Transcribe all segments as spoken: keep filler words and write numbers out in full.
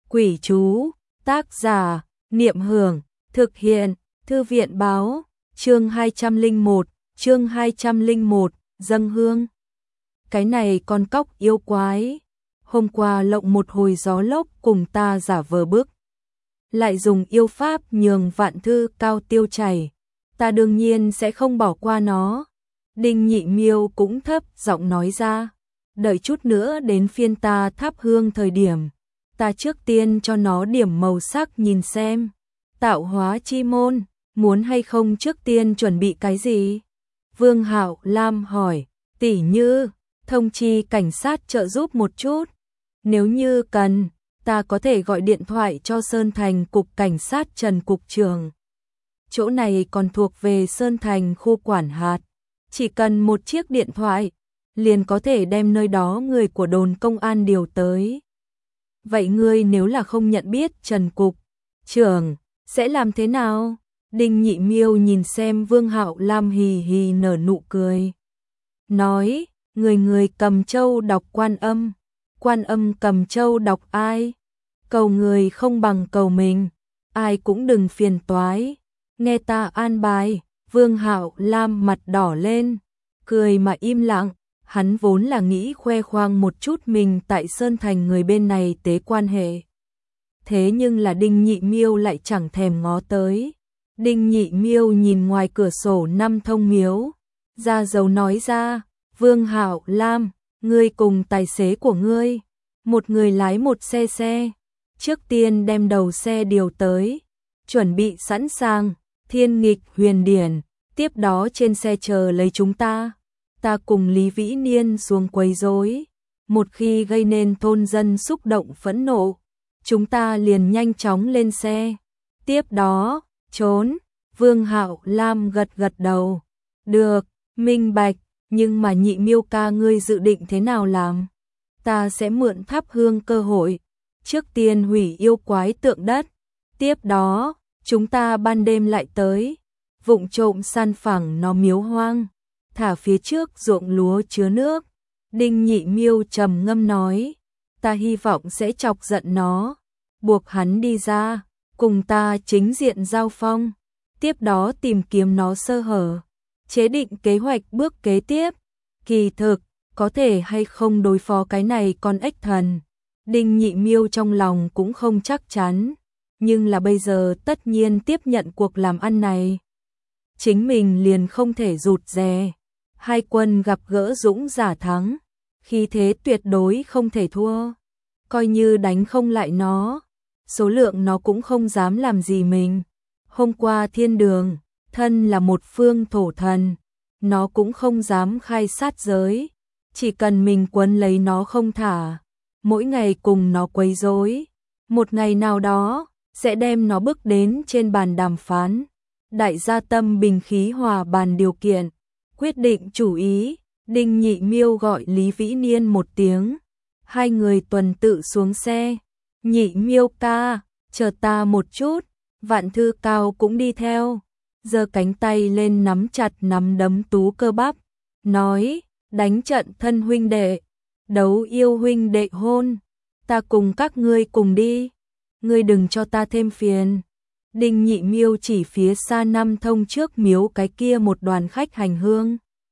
Quỷ chú, tác giả, Niệm Hưởng, thực hiện, Thư viện báo, chương hai trăm lẻ một, chương hai trăm lẻ một, dâng hương. Cái này con cóc yêu quái, hôm qua lộng một hồi gió lốc cùng ta giả vờ bức. Lại dùng yêu pháp nhường Vạn Thư Cao tiêu chảy, ta đương nhiên sẽ không bỏ qua nó. Đinh Nhị Miêu cũng thấp giọng nói ra, đợi chút nữa đến phiên ta thắp hương thời điểm, ta trước tiên cho nó điểm màu sắc nhìn xem. Tạo hóa chi môn, muốn hay không trước tiên chuẩn bị cái gì? Vương Hạo Lam hỏi, tỉ như, thông chi cảnh sát trợ giúp một chút. Nếu như cần, ta có thể gọi điện thoại cho Sơn Thành Cục Cảnh sát Trần Cục trưởng. Chỗ này còn thuộc về Sơn Thành khu quản hạt. Chỉ cần một chiếc điện thoại, liền có thể đem nơi đó người của đồn công an điều tới. Vậy ngươi nếu là không nhận biết Trần Cục trưởng, sẽ làm thế nào? Đinh Nhị Miêu nhìn xem Vương Hạo Lam hì hì nở nụ cười. Nói, người người cầm châu đọc quan âm. Quan âm cầm châu đọc ai? Cầu người không bằng cầu mình. Ai cũng đừng phiền toái. Nghe ta an bài. Vương Hạo Lam mặt đỏ lên, cười mà im lặng. Hắn vốn là nghĩ khoe khoang một chút mình tại Sơn Thành người bên này tế quan hệ. Thế nhưng là Đinh Nhị Miêu lại chẳng thèm ngó tới. Đinh Nhị Miêu nhìn ngoài cửa sổ Năm Thông Miếu, ra dấu nói ra, Vương Hạo Lam, ngươi cùng tài xế của ngươi, một người lái một xe xe, trước tiên đem đầu xe điều tới, chuẩn bị sẵn sàng, thiên nghịch huyền điển, tiếp đó trên xe chờ lấy chúng ta. Ta cùng Lý Vĩ Niên xuống quấy rối, một khi gây nên thôn dân xúc động phẫn nộ, chúng ta liền nhanh chóng lên xe. Tiếp đó, trốn. Vương Hạo Lam gật gật đầu. Được, minh bạch, nhưng mà Nhị Miêu ca ngươi dự định thế nào làm? Ta sẽ mượn thắp hương cơ hội, trước tiên hủy yêu quái tượng đất. Tiếp đó, chúng ta ban đêm lại tới, vụng trộm san phẳng nó miếu hoang, thả phía trước ruộng lúa chứa nước. Đinh Nhị Miêu trầm ngâm nói, ta hy vọng sẽ chọc giận nó, buộc hắn đi ra, cùng ta chính diện giao phong, tiếp đó tìm kiếm nó sơ hở, chế định kế hoạch bước kế tiếp. Kỳ thực, có thể hay không đối phó cái này con ếch thần, Đinh Nhị Miêu trong lòng cũng không chắc chắn, nhưng là bây giờ tất nhiên tiếp nhận cuộc làm ăn này, chính mình liền không thể rụt rè. Hai quân gặp gỡ dũng giả thắng, khí thế tuyệt đối không thể thua. Coi như đánh không lại nó, số lượng nó cũng không dám làm gì mình. Hôm qua thiên đường, thân là một phương thổ thần, nó cũng không dám khai sát giới. Chỉ cần mình quấn lấy nó không thả, mỗi ngày cùng nó quấy rối, một ngày nào đó sẽ đem nó bước đến trên bàn đàm phán. Đại gia tâm bình khí hòa bàn điều kiện, quyết định chủ ý. Đinh Nhị Miêu gọi Lý Vĩ Niên một tiếng, hai người tuần tự xuống xe. Nhị Miêu ca, chờ ta một chút. Vạn Thư Cao cũng đi theo, giơ cánh tay lên nắm chặt nắm đấm tú cơ bắp, nói, đánh trận thân huynh đệ, đấu yêu huynh đệ hôn, ta cùng các ngươi cùng đi, ngươi đừng cho ta thêm phiền. Đinh Nhị Miêu chỉ phía xa Năm Thông trước miếu cái kia một đoàn khách hành hương,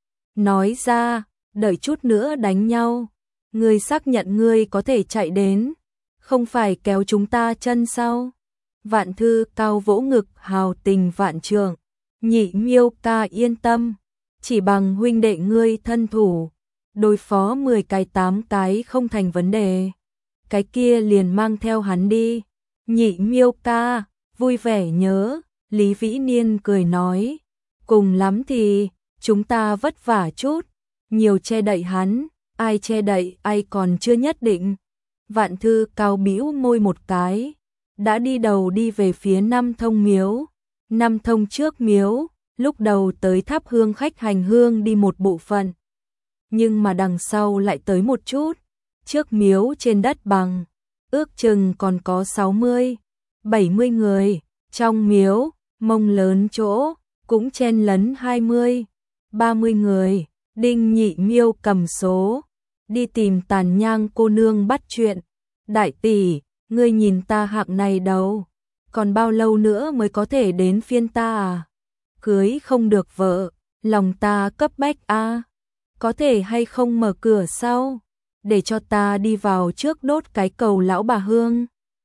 nói ra, đợi chút nữa đánh nhau, ngươi xác nhận ngươi có thể chạy đến, không phải kéo chúng ta chân sau. Vạn Thư Cao vỗ ngực hào tình vạn trượng, Nhị Miêu ca yên tâm, chỉ bằng huynh đệ ngươi thân thủ, đối phó mười cái tám cái không thành vấn đề, cái kia liền mang theo hắn đi. Nhị Miêu ca, vui vẻ nhớ. Lý Vĩ Niên cười nói, cùng lắm thì chúng ta vất vả chút, nhiều che đậy hắn, ai che đậy ai còn chưa nhất định. Vạn Thư Cao bĩu môi một cái, đã đi đầu đi về phía Năm Thông miếu. Năm Thông trước miếu, lúc đầu tới thắp hương khách hành hương đi một bộ phận, nhưng mà đằng sau lại tới một chút. Trước miếu trên đất bằng, ước chừng còn có sáu mươi, bảy mươi người. Trong miếu, mông lớn chỗ, cũng chen lấn hai mươi, ba mươi người. Đinh Nhị Miêu cầm số, đi tìm Tàn Nhang cô nương bắt chuyện. Đại tỷ, ngươi nhìn ta hạng này đâu, còn bao lâu nữa mới có thể đến phiên ta à? Cưới không được vợ, lòng ta cấp bách a, à? Có thể hay không mở cửa sau, để cho ta đi vào trước đốt cái cầu lão bà hương.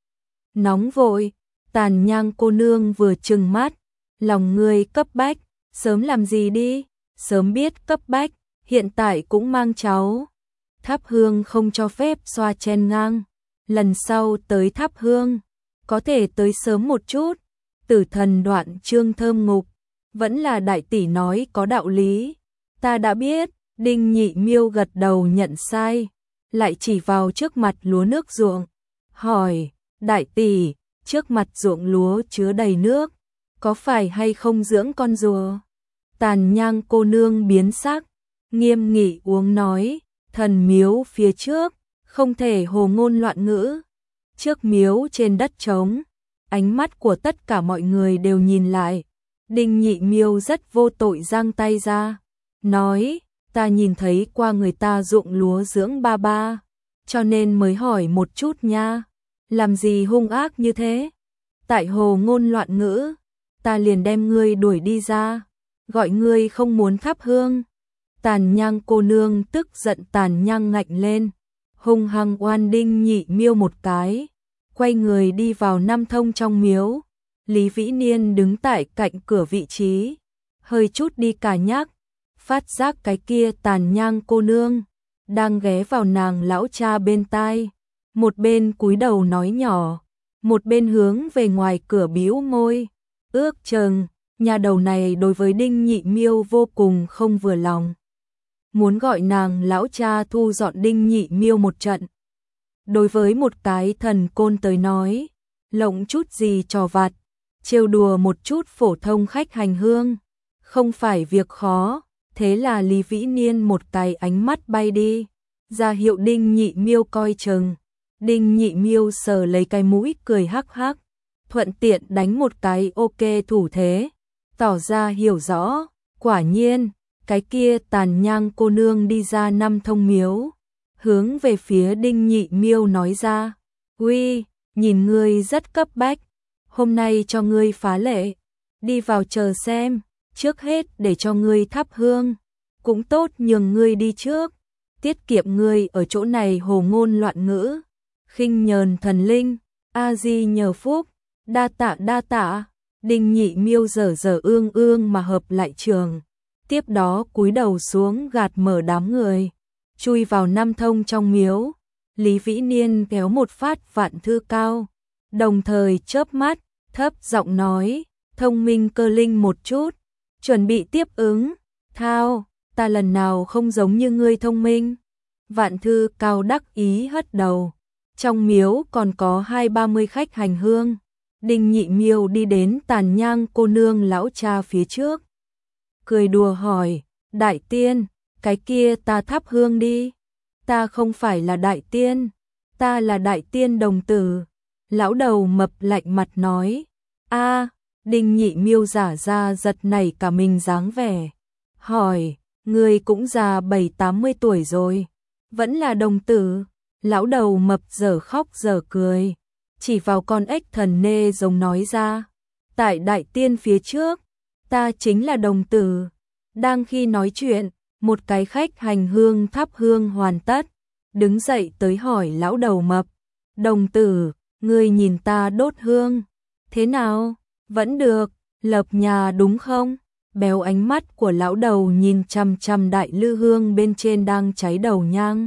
Nóng vội, Tàn Nhang cô nương vừa trừng mắt, lòng ngươi cấp bách, sớm làm gì đi, sớm biết cấp bách, hiện tại cũng mang cháu. Thắp hương không cho phép xoa chen ngang, lần sau tới thắp hương, có thể tới sớm một chút. Tử thần đoạn chương thơm ngục, vẫn là đại tỷ nói có đạo lý, ta đã biết. Đinh Nhị Miêu gật đầu nhận sai, lại chỉ vào trước mặt lúa nước ruộng, hỏi, đại tỷ, trước mặt ruộng lúa chứa đầy nước, có phải hay không dưỡng con rùa? Tàn Nhang cô nương biến sắc, nghiêm nghị uống nói, thần miếu phía trước, không thể hồ ngôn loạn ngữ. Trước miếu trên đất trống, ánh mắt của tất cả mọi người đều nhìn lại. Đinh Nhị Miêu rất vô tội giang tay ra, nói, ta nhìn thấy qua người ta ruộng lúa dưỡng ba ba, cho nên mới hỏi một chút nha, làm gì hung ác như thế? Tại hồ ngôn loạn ngữ, ta liền đem ngươi đuổi đi ra, gọi ngươi không muốn thắp hương. Tàn Nhang cô nương tức giận tàn nhang ngạnh lên, hung hăng oan Đinh Nhị Miêu một cái, quay người đi vào Nam Thông trong miếu. Lý Vĩ Niên đứng tại cạnh cửa vị trí, hơi chút đi cả nhắc, phát giác cái kia Tàn Nhang cô nương đang ghé vào nàng lão cha bên tai, một bên cúi đầu nói nhỏ, một bên hướng về ngoài cửa bĩu môi, ước chừng nhà đầu này đối với Đinh Nhị Miêu vô cùng không vừa lòng, muốn gọi nàng lão cha thu dọn Đinh Nhị Miêu một trận. Đối với một cái thần côn tới nói, lộng chút gì trò vặt, trêu đùa một chút phổ thông khách hành hương, không phải việc khó. Thế là Lý Vĩ Niên một cái ánh mắt bay đi, ra hiệu Đinh Nhị Miêu coi chừng. Đinh Nhị Miêu sờ lấy cái mũi cười hắc hắc, thuận tiện đánh một cái ok thủ thế, tỏ ra hiểu rõ. Quả nhiên, cái kia Tàn Nhang cô nương đi ra Nam Thông miếu, hướng về phía Đinh Nhị Miêu nói ra, uy, nhìn ngươi rất cấp bách, hôm nay cho ngươi phá lệ, đi vào chờ xem. Trước hết để cho ngươi thắp hương, cũng tốt nhường ngươi đi trước, tiết kiệm ngươi ở chỗ này hồ ngôn loạn ngữ, khinh nhờn thần linh, a di nhờ phúc, đa tạ đa tạ. Đinh Nhị Miêu dở dở ương ương mà hợp lại trường, tiếp đó cúi đầu xuống gạt mở đám người, chui vào Nam Thông trong miếu. Lý Vĩ Niên kéo một phát vạn thư cao, đồng thời chớp mắt, thấp giọng nói, thông minh cơ linh một chút, chuẩn bị tiếp ứng. Thao, ta lần nào không giống như ngươi thông minh. Vạn thư cao đắc ý hất đầu. Trong miếu còn có hai ba mươi khách hành hương. Đinh Nhị Miêu đi đến Tàn Nhang cô nương lão cha phía trước, cười đùa hỏi, đại tiên, cái kia ta thắp hương đi. Ta không phải là đại tiên, ta là đại tiên đồng tử. Lão đầu mập lạnh mặt nói, a. Đinh Nhị Miêu giả ra giật nảy cả mình dáng vẻ, hỏi, ngươi cũng già bảy tám mươi tuổi rồi, vẫn là đồng tử? Lão đầu mập dở khóc dở cười, chỉ vào con ếch thần nê giống nói ra, tại đại tiên phía trước, ta chính là đồng tử. Đang khi nói chuyện, một cái khách hành hương thắp hương hoàn tất, đứng dậy tới hỏi lão đầu mập, đồng tử, ngươi nhìn ta đốt hương, thế nào? Vẫn được, lập nhà đúng không? Béo ánh mắt của lão đầu nhìn chằm chằm đại lư hương bên trên đang cháy đầu nhang.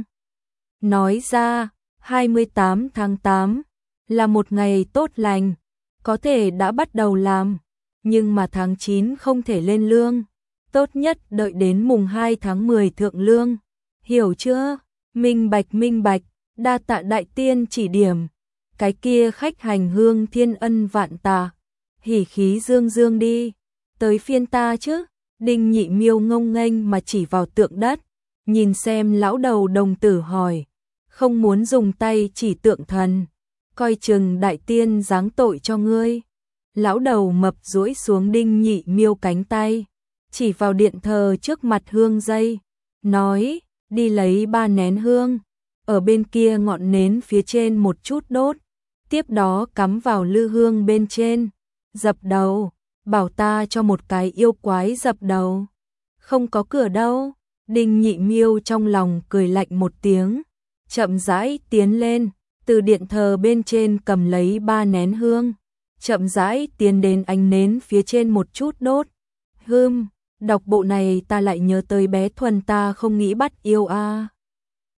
Nói ra, hai mươi tám tháng tám là một ngày tốt lành, có thể đã bắt đầu làm, nhưng mà tháng chín không thể lên lương, tốt nhất đợi đến mùng hai tháng mười thượng lương. Hiểu chưa? Minh bạch minh bạch, đa tạ đại tiên chỉ điểm. Cái kia khách hành hương thiên ân vạn tạ, hỉ khí dương dương đi, tới phiên ta chứ. Đinh Nhị Miêu ngông nghênh mà chỉ vào tượng đất, nhìn xem lão đầu đồng tử hỏi, không muốn dùng tay chỉ tượng thần, coi chừng đại tiên giáng tội cho ngươi. Lão đầu mập duỗi xuống Đinh Nhị Miêu cánh tay, chỉ vào điện thờ trước mặt hương dây, nói, đi lấy ba nén hương, ở bên kia ngọn nến phía trên một chút đốt, tiếp đó cắm vào lư hương bên trên, dập đầu, bảo ta cho một cái yêu quái dập đầu. Không có cửa đâu. Đinh Nhị Miêu trong lòng cười lạnh một tiếng, chậm rãi tiến lên, từ điện thờ bên trên cầm lấy ba nén hương, chậm rãi tiến đến ánh nến phía trên một chút đốt. Hừm, đọc bộ này ta lại nhớ tới bé Thuần ta không nghĩ bắt yêu a. À.